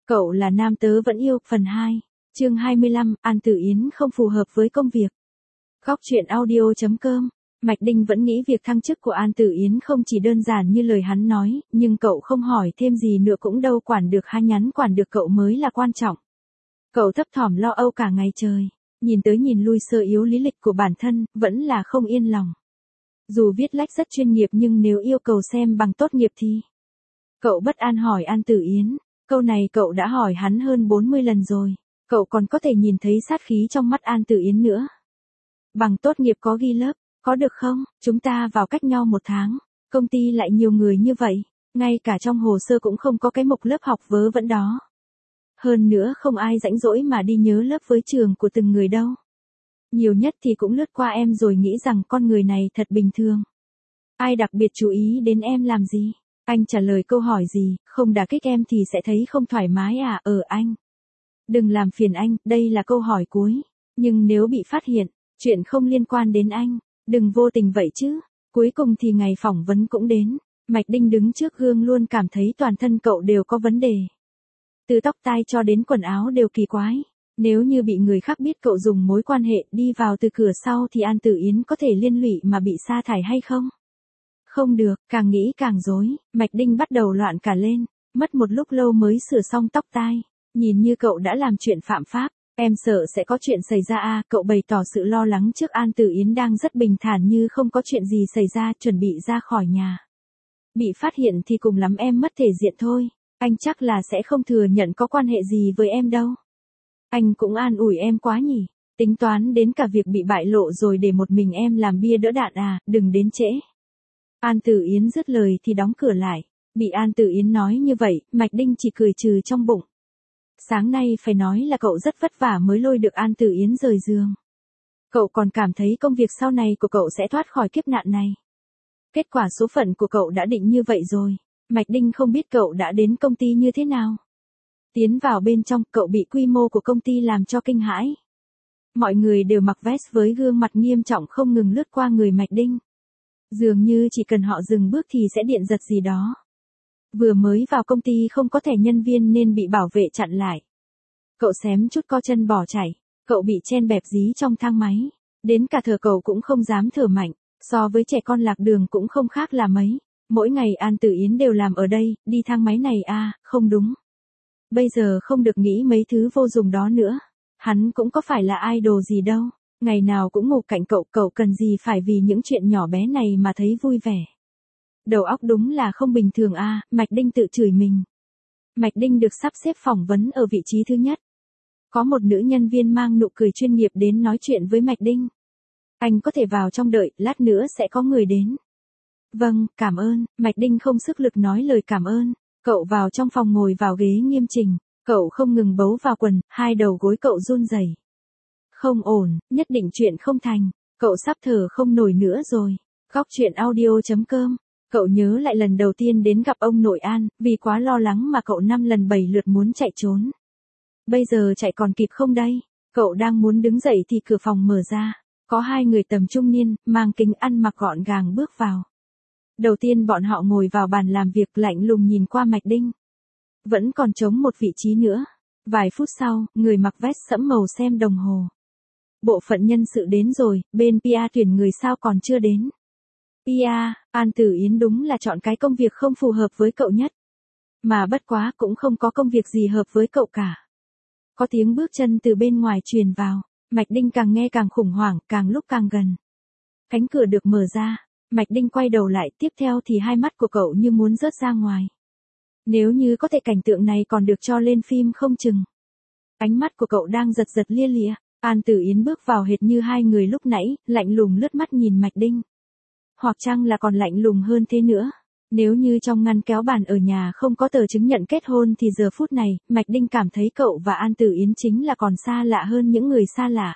Cậu là nam tớ vẫn yêu, phần 2, chương 25, An Tử Yến không phù hợp với công việc. Góc truyện audio.com. Mạch Đinh vẫn nghĩ việc thăng chức của An Tử Yến không chỉ đơn giản như lời hắn nói, nhưng cậu không hỏi thêm gì nữa cũng đâu quản được hay nhắn quản được cậu mới là quan trọng. Cậu thấp thỏm lo âu cả ngày trời, nhìn tới nhìn lui sơ yếu lý lịch của bản thân, vẫn là không yên lòng. Dù viết lách rất chuyên nghiệp nhưng nếu yêu cầu xem bằng tốt nghiệp thì... Cậu bất an hỏi An Tử Yến, câu này cậu đã hỏi hắn hơn 40 lần rồi, cậu còn có thể nhìn thấy sát khí trong mắt An Tử Yến nữa. Bằng tốt nghiệp có ghi lớp, có được không? Chúng ta vào cách nhau 1 tháng, công ty lại nhiều người như vậy, ngay cả trong hồ sơ cũng không có cái mục lớp học vớ vẩn đó. Hơn nữa không ai rảnh rỗi mà đi nhớ lớp với trường của từng người đâu. Nhiều nhất thì cũng lướt qua em rồi nghĩ rằng con người này thật bình thường. Ai đặc biệt chú ý đến em làm gì? Anh trả lời câu hỏi gì, không đả kích em thì sẽ thấy không thoải mái à? Anh. Đừng làm phiền anh, đây là câu hỏi cuối. Nhưng nếu bị phát hiện, chuyện không liên quan đến anh, đừng vô tình vậy chứ. Cuối cùng thì ngày phỏng vấn cũng đến. Mạch Đinh đứng trước gương luôn cảm thấy toàn thân cậu đều có vấn đề. Từ tóc tai cho đến quần áo đều kỳ quái. Nếu như bị người khác biết cậu dùng mối quan hệ đi vào từ cửa sau thì An Tử Yến có thể liên lụy mà bị sa thải hay không? Không được, càng nghĩ càng rối, Mạch Đinh bắt đầu loạn cả lên, mất một lúc lâu mới sửa xong tóc tai, nhìn như cậu đã làm chuyện phạm pháp, em sợ sẽ có chuyện xảy ra à? Cậu bày tỏ sự lo lắng trước An Tử Yến đang rất bình thản như không có chuyện gì xảy ra, chuẩn bị ra khỏi nhà. Bị phát hiện thì cùng lắm em mất thể diện thôi, anh chắc là sẽ không thừa nhận có quan hệ gì với em đâu. Anh cũng an ủi em quá nhỉ, tính toán đến cả việc bị bại lộ rồi để một mình em làm bia đỡ đạn à, đừng đến trễ. An Tử Yến dứt lời thì đóng cửa lại, bị An Tử Yến nói như vậy, Mạch Đinh chỉ cười trừ trong bụng. Sáng nay phải nói là cậu rất vất vả mới lôi được An Tử Yến rời giường. Cậu còn cảm thấy công việc sau này của cậu sẽ thoát khỏi kiếp nạn này. Kết quả số phận của cậu đã định như vậy rồi, Mạch Đinh không biết cậu đã đến công ty như thế nào. Tiến vào bên trong, cậu bị quy mô của công ty làm cho kinh hãi. Mọi người đều mặc vest với gương mặt nghiêm trọng không ngừng lướt qua người Mạch Đinh. Dường như chỉ cần họ dừng bước thì sẽ điện giật gì đó. Vừa mới vào công ty không có thẻ nhân viên nên bị bảo vệ chặn lại. Cậu xém chút co chân bỏ chạy, cậu bị chen bẹp dí trong thang máy. Đến cả thở cậu cũng không dám thở mạnh, so với trẻ con lạc đường cũng không khác là mấy. Mỗi ngày An Tử Yến đều làm ở đây, đi thang máy này à, không đúng. Bây giờ không được nghĩ mấy thứ vô dụng đó nữa. Hắn cũng có phải là idol gì đâu. Ngày nào cũng ngủ cạnh cậu, cậu cần gì phải vì những chuyện nhỏ bé này mà thấy vui vẻ. Đầu óc đúng là không bình thường à, Mạch Đinh tự chửi mình. Mạch Đinh được sắp xếp phỏng vấn ở vị trí thứ nhất. Có một nữ nhân viên mang nụ cười chuyên nghiệp đến nói chuyện với Mạch Đinh. Anh có thể vào trong đợi, lát nữa sẽ có người đến. Vâng, cảm ơn, Mạch Đinh không sức lực nói lời cảm ơn. Cậu vào trong phòng ngồi vào ghế nghiêm chỉnh, cậu không ngừng bấu vào quần, hai đầu gối cậu run rẩy. Không ổn, nhất định chuyện không thành, cậu sắp thở không nổi nữa rồi. Góc truyện audio.com. Cậu nhớ lại lần đầu tiên đến gặp ông nội An, vì quá lo lắng mà cậu 5 lần 7 lượt muốn chạy trốn. Bây giờ chạy còn kịp không đây? Cậu đang muốn đứng dậy thì cửa phòng mở ra, có 2 người tầm trung niên, mang kính ăn mặc gọn gàng bước vào. Đầu tiên bọn họ ngồi vào bàn làm việc lạnh lùng nhìn qua Mạch Đinh. Vẫn còn trống một vị trí nữa. Vài phút sau, người mặc vest sẫm màu xem đồng hồ. Bộ phận nhân sự đến rồi, bên PR tuyển người sao còn chưa đến. PR, An Tử Yến đúng là chọn cái công việc không phù hợp với cậu nhất. Mà bất quá cũng không có công việc gì hợp với cậu cả. Có tiếng bước chân từ bên ngoài truyền vào, Mạch Đinh càng nghe càng khủng hoảng, càng lúc càng gần. Cánh cửa được mở ra, Mạch Đinh quay đầu lại, tiếp theo thì hai mắt của cậu như muốn rớt ra ngoài. Nếu như có thể cảnh tượng này còn được cho lên phim không chừng. Ánh mắt của cậu đang giật giật lia lịa. An Tử Yến bước vào hệt như 2 người lúc nãy, lạnh lùng lướt mắt nhìn Mạch Đinh. Hoặc chăng là còn lạnh lùng hơn thế nữa. Nếu như trong ngăn kéo bàn ở nhà không có tờ chứng nhận kết hôn thì giờ phút này, Mạch Đinh cảm thấy cậu và An Tử Yến chính là còn xa lạ hơn những người xa lạ.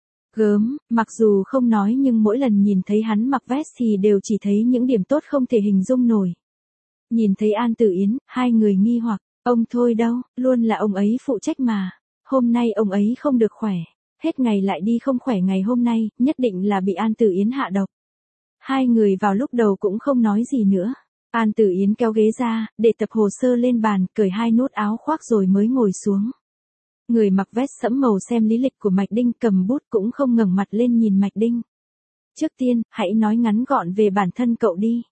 Gớm, mặc dù không nói nhưng mỗi lần nhìn thấy hắn mặc vest thì đều chỉ thấy những điểm tốt không thể hình dung nổi. Nhìn thấy An Tử Yến, 2 người nghi hoặc, ông thôi đâu, luôn là ông ấy phụ trách mà. Hôm nay ông ấy không được khỏe. Hết ngày lại đi không khỏe ngày hôm nay, nhất định là bị An Tử Yến hạ độc. 2 người vào lúc đầu cũng không nói gì nữa. An Tử Yến kéo ghế ra, để tập hồ sơ lên bàn, cởi 2 nút áo khoác rồi mới ngồi xuống. Người mặc vest sẫm màu xem lý lịch của Mạch Đinh, cầm bút cũng không ngẩng mặt lên nhìn Mạch Đinh. Trước tiên, hãy nói ngắn gọn về bản thân cậu đi.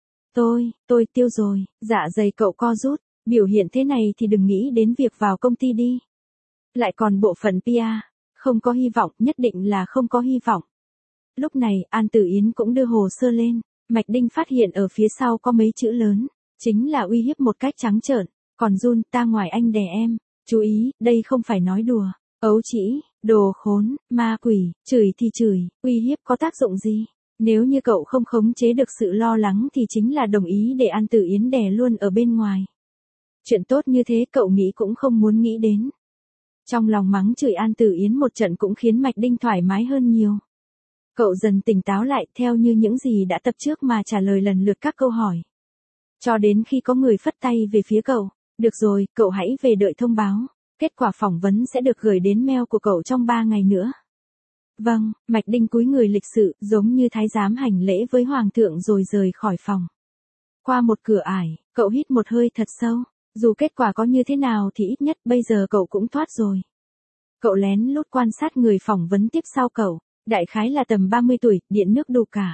Tôi tiêu rồi, dạ dày cậu co rút, biểu hiện thế này thì đừng nghĩ đến việc vào công ty đi. Lại còn bộ phận PR, không có hy vọng, nhất định là không có hy vọng. Lúc này, An Tử Yến cũng đưa hồ sơ lên, Mạch Đinh phát hiện ở phía sau có mấy chữ lớn, chính là uy hiếp một cách trắng trợn, còn Jun, ta ngoài anh đè em, chú ý, đây không phải nói đùa, ấu trĩ, đồ khốn, ma quỷ, chửi thì chửi, uy hiếp có tác dụng gì? Nếu như cậu không khống chế được sự lo lắng thì chính là đồng ý để An Tử Yến đè luôn ở bên ngoài. Chuyện tốt như thế cậu nghĩ cũng không muốn nghĩ đến. Trong lòng mắng chửi An Tử Yến một trận cũng khiến Mạch Đinh thoải mái hơn nhiều. Cậu dần tỉnh táo lại theo như những gì đã tập trước mà trả lời lần lượt các câu hỏi. Cho đến khi có người phất tay về phía cậu, được rồi, cậu hãy về đợi thông báo. Kết quả phỏng vấn sẽ được gửi đến mail của cậu trong 3 ngày nữa. Vâng, Mạch Đinh cúi người lịch sự, giống như thái giám hành lễ với hoàng thượng rồi rời khỏi phòng. Qua một cửa ải, cậu hít một hơi thật sâu. Dù kết quả có như thế nào thì ít nhất bây giờ cậu cũng thoát rồi. Cậu lén lút quan sát người phỏng vấn tiếp sau cậu, đại khái là tầm 30 tuổi, điện nước đủ cả.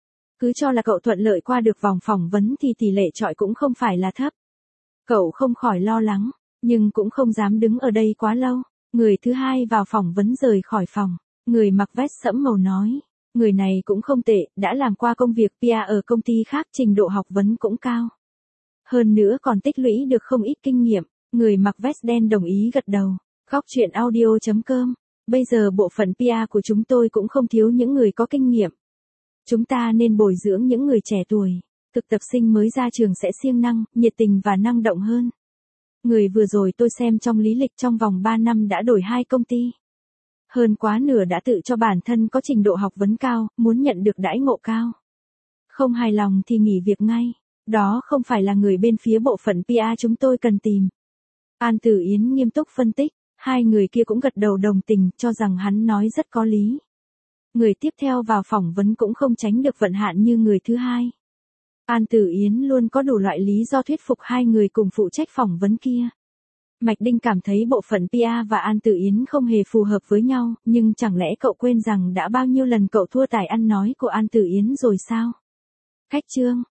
Cứ cho là cậu thuận lợi qua được vòng phỏng vấn thì tỷ lệ chọi cũng không phải là thấp. Cậu không khỏi lo lắng, nhưng cũng không dám đứng ở đây quá lâu. Người thứ hai vào phỏng vấn rời khỏi phòng, người mặc vest sẫm màu nói. Người này cũng không tệ, đã làm qua công việc PR ở công ty khác, trình độ học vấn cũng cao. Hơn nữa còn tích lũy được không ít kinh nghiệm, người mặc vest đen đồng ý gật đầu. Góc truyện audio.com. Bây giờ bộ phận PR của chúng tôi cũng không thiếu những người có kinh nghiệm. Chúng ta nên bồi dưỡng những người trẻ tuổi. Thực tập sinh mới ra trường sẽ siêng năng, nhiệt tình và năng động hơn. Người vừa rồi tôi xem trong lý lịch trong vòng 3 năm đã đổi 2 công ty. Hơn quá nửa đã tự cho bản thân có trình độ học vấn cao, muốn nhận được đãi ngộ cao. Không hài lòng thì nghỉ việc ngay. Đó không phải là người bên phía bộ phận PR chúng tôi cần tìm. An Tử Yến nghiêm túc phân tích, 2 người kia cũng gật đầu đồng tình, cho rằng hắn nói rất có lý. Người tiếp theo vào phỏng vấn cũng không tránh được vận hạn như người thứ hai. An Tử Yến luôn có đủ loại lý do thuyết phục 2 người cùng phụ trách phỏng vấn kia. Mạch Đinh cảm thấy bộ phận PR và An Tử Yến không hề phù hợp với nhau, nhưng chẳng lẽ cậu quên rằng đã bao nhiêu lần cậu thua tài ăn nói của An Tử Yến rồi sao? Khách trương,